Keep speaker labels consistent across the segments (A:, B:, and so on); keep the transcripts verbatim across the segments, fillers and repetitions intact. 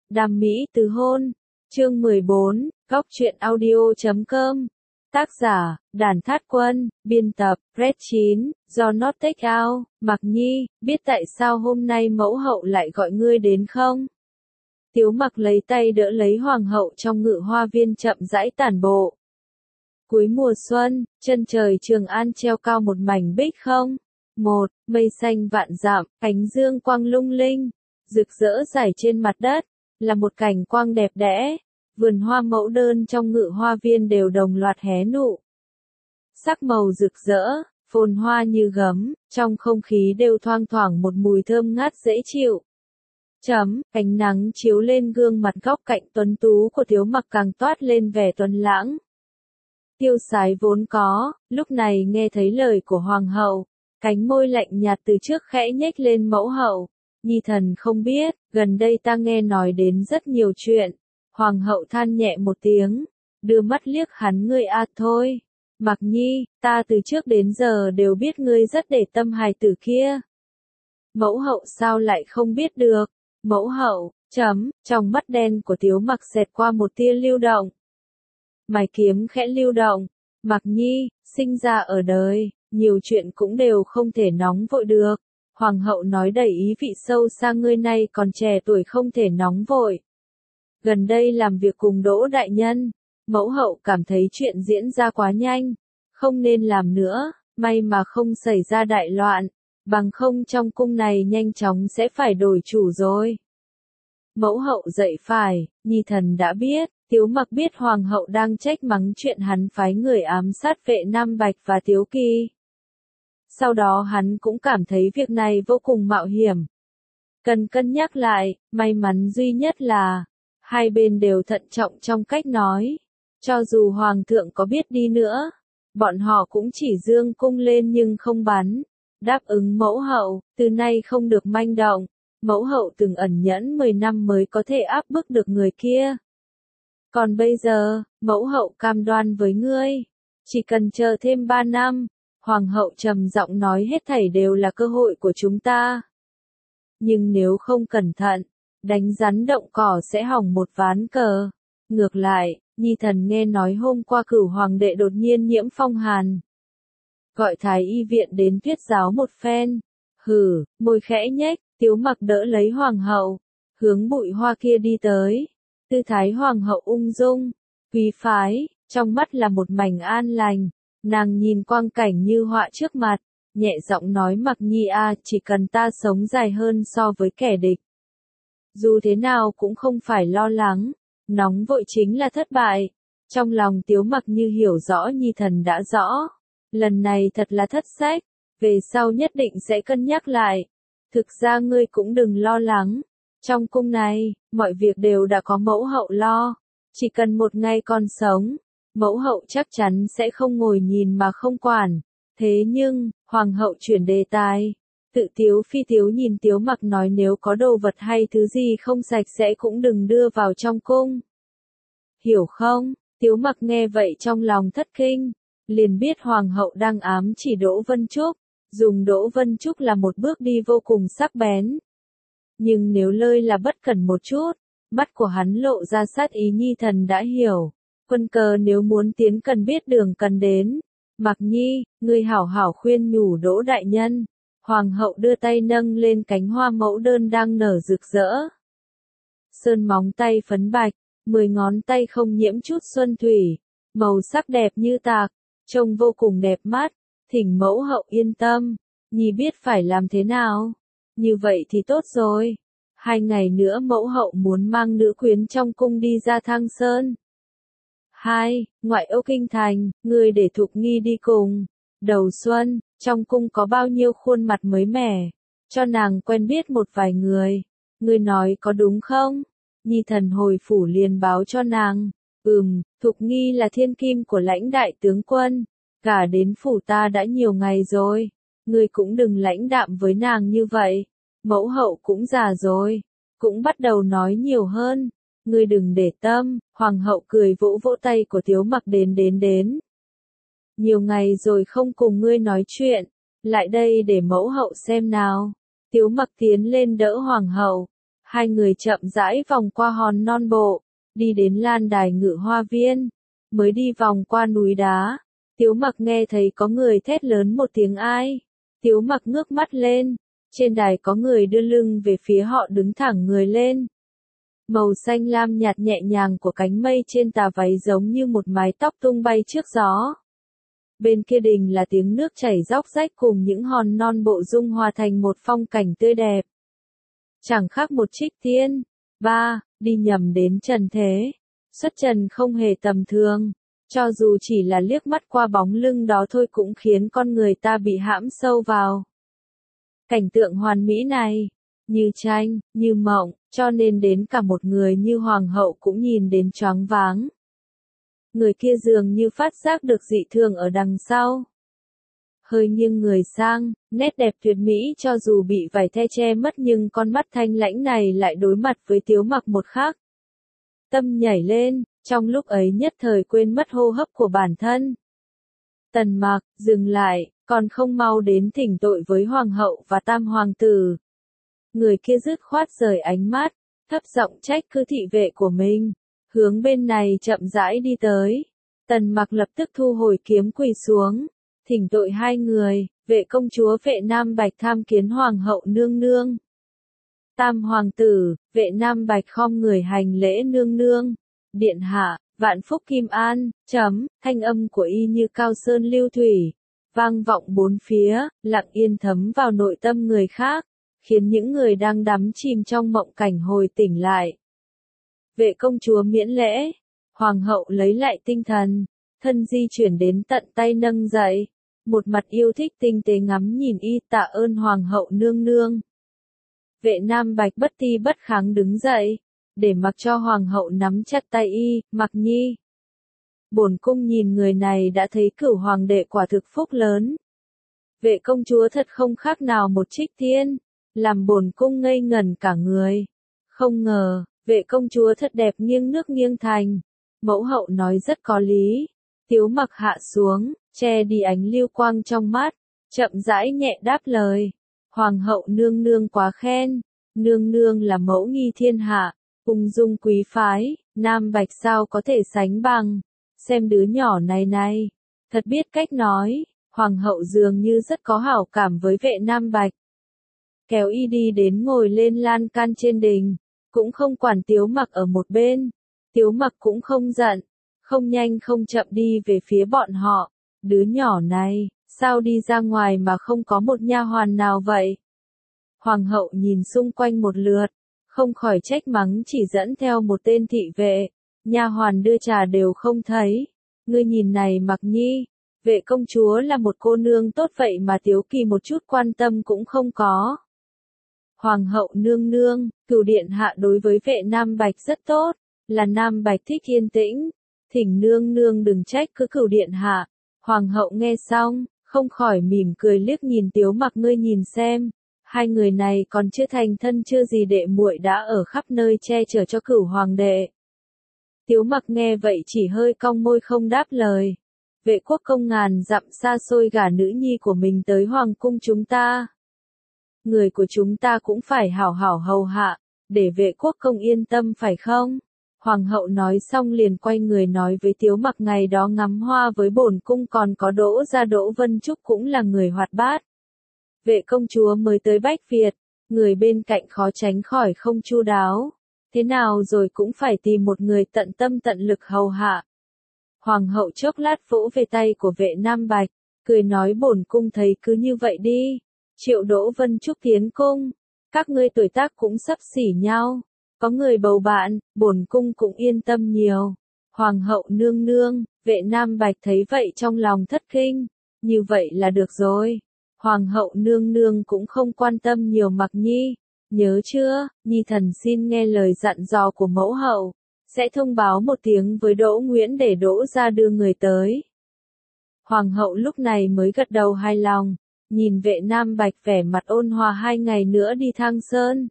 A: Đam mỹ từ hôn. Chương mười bốn, góc truyện audio chấm com. Tác giả, Đàn Thát Quân, biên tập, Red chín, do Not Take Out. Mạc Nhi, biết tại sao hôm nay mẫu hậu lại gọi ngươi đến không? Tiếu Mặc lấy tay đỡ lấy hoàng hậu trong ngự hoa viên chậm rãi tản bộ. Cuối mùa xuân, chân trời Trường An treo cao một mảnh bích không. Một, mây xanh vạn dặm, ánh dương quang lung linh, rực rỡ rải trên mặt đất, là một cảnh quang đẹp đẽ. Vườn hoa mẫu đơn trong ngự hoa viên đều đồng loạt hé nụ. Sắc màu rực rỡ, phồn hoa như gấm, trong không khí đều thoang thoảng một mùi thơm ngát dễ chịu. Chấm, ánh nắng chiếu lên gương mặt góc cạnh tuấn tú của Tiếu Mặc càng toát lên vẻ tuấn lãng. Tiêu sái vốn có, lúc này nghe thấy lời của hoàng hậu, cánh môi lạnh nhạt từ trước khẽ nhếch lên. Mẫu hậu, nhi thần không biết, gần đây ta nghe nói đến rất nhiều chuyện. Hoàng hậu than nhẹ một tiếng, đưa mắt liếc hắn. Ngươi à thôi, Mạc Nhi, ta từ trước đến giờ đều biết ngươi rất để tâm hài tử kia. Mẫu hậu sao lại không biết được? Mẫu hậu, chấm, trong mắt đen của Tiếu Mặc xẹt qua một tia lưu động. Mày kiếm khẽ lưu động. Mạc Nhi, sinh ra ở đời, nhiều chuyện cũng đều không thể nóng vội được. Hoàng hậu nói đầy ý vị sâu xa. Ngươi này còn trẻ tuổi không thể nóng vội. Gần đây làm việc cùng Đỗ đại nhân, mẫu hậu cảm thấy chuyện diễn ra quá nhanh, không nên làm nữa, may mà không xảy ra đại loạn, bằng không trong cung này nhanh chóng sẽ phải đổi chủ rồi. Mẫu hậu dậy phải, nhi thần đã biết. Tiếu Mặc biết hoàng hậu đang trách mắng chuyện hắn phái người ám sát vệ Nam Bạch và Tiếu Kỳ. Sau đó hắn cũng cảm thấy việc này vô cùng mạo hiểm. Cần cân nhắc lại, may mắn duy nhất là hai bên đều thận trọng trong cách nói. Cho dù hoàng thượng có biết đi nữa, bọn họ cũng chỉ dương cung lên nhưng không bắn. Đáp ứng mẫu hậu, từ nay không được manh động. Mẫu hậu từng ẩn nhẫn mười năm mới có thể áp bức được người kia. Còn bây giờ, mẫu hậu cam đoan với ngươi, chỉ cần chờ thêm ba năm, hoàng hậu trầm giọng nói, hết thảy đều là cơ hội của chúng ta. Nhưng nếu không cẩn thận, đánh rắn động cỏ sẽ hỏng một ván cờ. Ngược lại, nhi thần nghe nói hôm qua Cửu hoàng đệ đột nhiên nhiễm phong hàn. Gọi thái y viện đến thuyết giáo một phen. Hừ, môi khẽ nhếch, Tiếu Mặc đỡ lấy hoàng hậu, hướng bụi hoa kia đi tới. Tư thái hoàng hậu ung dung, quý phái, trong mắt là một mảnh an lành. Nàng nhìn quang cảnh như họa trước mặt, nhẹ giọng nói, Mạc Nhi à, chỉ cần ta sống dài hơn so với kẻ địch, dù thế nào cũng không phải lo lắng, nóng vội chính là thất bại. Trong lòng Tiếu Mặc như hiểu rõ nhi thần đã rõ. Lần này thật là thất sách, về sau nhất định sẽ cân nhắc lại. Thực ra ngươi cũng đừng lo lắng. Trong cung này, mọi việc đều đã có mẫu hậu lo. Chỉ cần một ngày còn sống, mẫu hậu chắc chắn sẽ không ngồi nhìn mà không quản. Thế nhưng, hoàng hậu chuyển đề tài. Tự tiếu phi tiếu nhìn Tiếu Mặc nói, nếu có đồ vật hay thứ gì không sạch sẽ cũng đừng đưa vào trong cung. Hiểu không? Tiếu Mặc nghe vậy trong lòng thất kinh, liền biết hoàng hậu đang ám chỉ Đỗ Vân Trúc, dùng Đỗ Vân Trúc là một bước đi vô cùng sắc bén. Nhưng nếu lơi là bất cẩn một chút, mắt của hắn lộ ra sát ý. Nhi thần đã hiểu, quân cờ nếu muốn tiến cần biết đường cần đến. Mạc Nhi, ngươi hảo hảo khuyên nhủ Đỗ đại nhân. Hoàng hậu đưa tay nâng lên cánh hoa mẫu đơn đang nở rực rỡ. Sơn móng tay phấn bạch, mười ngón tay không nhiễm chút xuân thủy, màu sắc đẹp như tạc, trông vô cùng đẹp mắt. Thỉnh mẫu hậu yên tâm, Nhi biết phải làm thế nào. Như vậy thì tốt rồi. Hai ngày nữa mẫu hậu muốn mang nữ quyến trong cung đi ra Thăng Sơn. Hai, ngoại ô kinh thành, người để Thục Nghi đi cùng. Đầu xuân, trong cung có bao nhiêu khuôn mặt mới mẻ, cho nàng quen biết một vài người. Ngươi nói có đúng không? Nhi thần hồi phủ liền báo cho nàng. Ừm, Thục Nghi là thiên kim của lãnh đại tướng quân, cả đến phủ ta đã nhiều ngày rồi. Ngươi cũng đừng lãnh đạm với nàng như vậy. Mẫu hậu cũng già rồi, cũng bắt đầu nói nhiều hơn. Ngươi đừng để tâm. Hoàng hậu cười vỗ vỗ tay của Tiếu Mặc, đến đến đến. Nhiều ngày rồi không cùng ngươi nói chuyện, lại đây để mẫu hậu xem nào. Tiếu Mặc tiến lên đỡ hoàng hậu, Hai người chậm rãi vòng qua hòn non bộ, đi đến lan đài ngự hoa viên, mới đi vòng qua núi đá. Tiếu Mặc nghe thấy có người thét lớn một tiếng ai. Tiếu Mặc ngước mắt lên, trên đài có người đưa lưng về phía họ đứng thẳng người lên. Màu xanh lam nhạt nhẹ nhàng của cánh mây trên tà váy giống như một mái tóc tung bay trước gió. Bên kia đình là tiếng nước chảy róc rách cùng những hòn non bộ dung hòa thành một phong cảnh tươi đẹp. Chẳng khác một trích tiên. Ba, đi nhầm đến trần thế. Xuất trần không hề tầm thường. Cho dù chỉ là liếc mắt qua bóng lưng đó thôi cũng khiến con người ta bị hãm sâu vào. Cảnh tượng hoàn mỹ này, như tranh, như mộng, cho nên đến cả một người như hoàng hậu cũng nhìn đến choáng váng. Người kia dường như phát giác được dị thường ở đằng sau. Hơi nghiêng người sang, nét đẹp tuyệt mỹ cho dù bị vải the che mất nhưng con mắt thanh lãnh này lại đối mặt với Tiếu Mặc một khác. Tâm nhảy lên, trong lúc ấy nhất thời quên mất hô hấp của bản thân. Tần Mặc, dừng lại, còn không mau đến thỉnh tội với hoàng hậu và tam hoàng tử. Người kia dứt khoát rời ánh mắt, thấp giọng trách cứ thị vệ của mình, hướng bên này chậm rãi đi tới. Tần Mặc lập tức thu hồi kiếm quỳ xuống, thỉnh tội hai người, vệ công chúa vệ Nam Bạch tham kiến hoàng hậu nương nương. Tam hoàng tử, vệ Nam Bạch khom người hành lễ nương nương. Điện hạ, vạn phúc kim an, chấm, thanh âm của y như cao sơn lưu thủy, vang vọng bốn phía, lặng yên thấm vào nội tâm người khác, khiến những người đang đắm chìm trong mộng cảnh hồi tỉnh lại. Vệ công chúa miễn lễ, hoàng hậu lấy lại tinh thần, thân di chuyển đến tận tay nâng dậy, một mặt yêu thích tinh tế ngắm nhìn y tạ ơn hoàng hậu nương nương. Vệ Nam Bạch bất ti bất kháng đứng dậy, để mặc cho hoàng hậu nắm chặt tay y, Mặc Nhi. Bổn cung nhìn người này đã thấy cửu hoàng đệ quả thực phúc lớn. Vệ công chúa thật không khác nào một trích tiên, làm bổn cung ngây ngẩn cả người. Không ngờ, vệ công chúa thật đẹp nghiêng nước nghiêng thành. Mẫu hậu nói rất có lý. Tiếu Mặc hạ xuống, che đi ánh lưu quang trong mắt, chậm rãi nhẹ đáp lời. Hoàng hậu nương nương quá khen, nương nương là mẫu nghi thiên hạ, ung dung quý phái, Nam Bạch sao có thể sánh bằng. Xem đứa nhỏ này này, thật biết cách nói, hoàng hậu dường như rất có hảo cảm với vệ Nam Bạch. Kéo y đi đến ngồi lên lan can trên đình, cũng không quản Tiếu Mặc ở một bên. Tiếu Mặc cũng không giận, không nhanh không chậm đi về phía bọn họ. Đứa nhỏ này, sao đi ra ngoài mà không có một nha hoàn nào vậy? Hoàng hậu nhìn xung quanh một lượt, không khỏi trách mắng chỉ dẫn theo một tên thị vệ, nha hoàn đưa trà đều không thấy. Ngươi nhìn này Mặc Nhi, vệ công chúa là một cô nương tốt vậy mà Tiếu Kỳ một chút quan tâm cũng không có. Hoàng hậu nương nương, cửu điện hạ đối với vệ Nam Bạch rất tốt, là Nam Bạch thích yên tĩnh, thỉnh nương nương đừng trách cứ cửu điện hạ. Hoàng hậu nghe xong, không khỏi mỉm cười liếc nhìn Tiếu Mặc, ngươi nhìn xem, hai người này còn chưa thành thân chưa gì đệ muội đã ở khắp nơi che chở cho cửu hoàng đệ. Tiếu Mặc nghe vậy chỉ hơi cong môi không đáp lời. Vệ quốc công ngàn dặm xa xôi gả nữ nhi của mình tới hoàng cung chúng ta. Người của chúng ta cũng phải hảo hảo hầu hạ, để vệ quốc công yên tâm phải không? Hoàng hậu nói xong liền quay người nói với Tiếu Mặc, ngày đó ngắm hoa với bổn cung còn có Đỗ gia Đỗ Vân Trúc cũng là người hoạt bát. Vệ công chúa mới tới Bách Việt, người bên cạnh khó tránh khỏi không chu đáo. Thế nào rồi cũng phải tìm một người tận tâm tận lực hầu hạ. Hoàng hậu chốc lát vỗ về tay của vệ Nam Bạch, cười nói bổn cung thấy cứ như vậy đi. Triệu Đỗ Vân Trúc tiến cung, các ngươi tuổi tác cũng sắp xỉ nhau. Có người bầu bạn, bổn cung cũng yên tâm nhiều. Hoàng hậu nương nương, vệ Nam Bạch thấy vậy trong lòng thất kinh. Như vậy là được rồi. Hoàng hậu nương nương cũng không quan tâm nhiều Mặc Nhi. Nhớ chưa, Nhi thần xin nghe lời dặn dò của mẫu hậu. Sẽ thông báo một tiếng với Đỗ Nguyễn để Đỗ ra đưa người tới. Hoàng hậu lúc này mới gật đầu hài lòng. Nhìn vệ Nam Bạch vẻ mặt ôn hòa, hai ngày nữa đi Thang Sơn.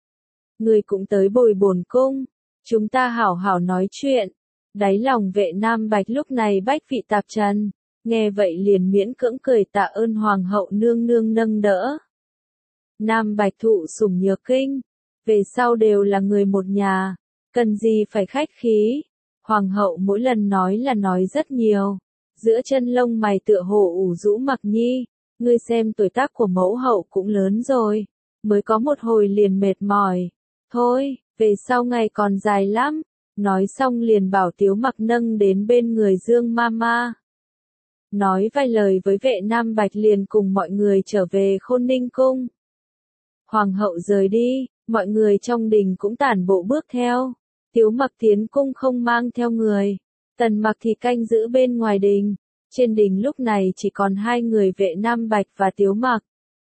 A: Người cũng tới bồi bổn cung, chúng ta hảo hảo nói chuyện. Đáy lòng vệ Nam Bạch lúc này bách vị tạp trần, nghe vậy liền miễn cưỡng cười tạ ơn hoàng hậu nương nương nâng đỡ. Nam Bạch thụ sủng nhược kinh, về sau đều là người một nhà, cần gì phải khách khí. Hoàng hậu mỗi lần nói là nói rất nhiều, giữa chân lông mày tựa hồ ủ rũ Mặc Nhi, ngươi xem tuổi tác của mẫu hậu cũng lớn rồi, mới có một hồi liền mệt mỏi. Thôi, về sau ngày còn dài lắm. Nói xong liền bảo Tiếu Mặc nâng đến bên người Dương Mama. Nói vài lời với vệ Nam Bạch liền cùng mọi người trở về Khôn Ninh Cung. Hoàng hậu rời đi, mọi người trong đình cũng tản bộ bước theo. Tiếu Mặc tiến cung không mang theo người. Tần Mặc thì canh giữ bên ngoài đình. Trên đình lúc này chỉ còn hai người vệ Nam Bạch và Tiếu Mặc.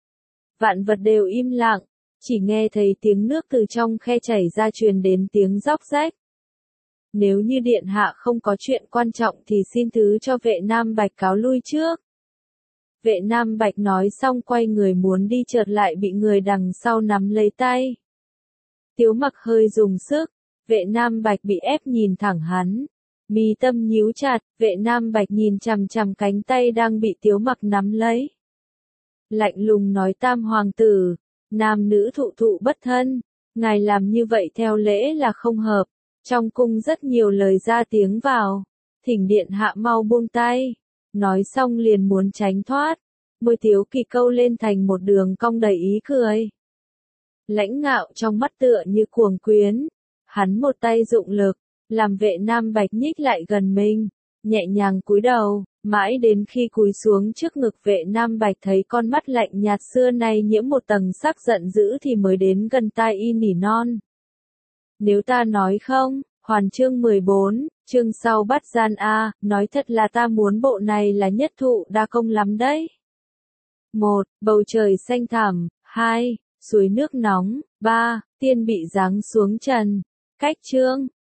A: Vạn vật đều im lặng, chỉ nghe thấy tiếng nước từ trong khe chảy ra truyền đến tiếng róc rách. Nếu như điện hạ không có chuyện quan trọng thì xin thứ cho vệ Nam Bạch cáo lui trước. Vệ Nam Bạch nói xong quay người muốn đi chợt lại bị người đằng sau nắm lấy tay. Tiếu Mặc hơi dùng sức, vệ Nam Bạch bị ép nhìn thẳng hắn. Mi tâm nhíu chặt, vệ Nam Bạch nhìn chằm chằm cánh tay đang bị Tiếu Mặc nắm lấy. Lạnh lùng nói tam hoàng tử, nam nữ thụ thụ bất thân, ngài làm như vậy theo lễ là không hợp. Trong cung rất nhiều lời ra tiếng vào, thỉnh điện hạ mau buông tay, nói xong liền muốn tránh thoát, môi Tiếu Kỳ câu lên thành một đường cong đầy ý cười. Lãnh ngạo trong mắt tựa như cuồng quyến, hắn một tay dụng lực, làm vệ Nam Bạch nhích lại gần mình, nhẹ nhàng cúi đầu, mãi đến khi cúi xuống trước ngực vệ Nam Bạch thấy con mắt lạnh nhạt xưa nay nhiễm một tầng sắc giận dữ thì mới đến gần tai y nỉ non. Nếu ta nói không, Hoàn chương mười bốn, chương sau bắt gian A, nói thật là ta muốn bộ này là nhất thụ đa công lắm đấy. một. Bầu trời xanh thẳm. hai. Suối nước nóng. ba. Tiên bị giáng xuống trần. Cách chương,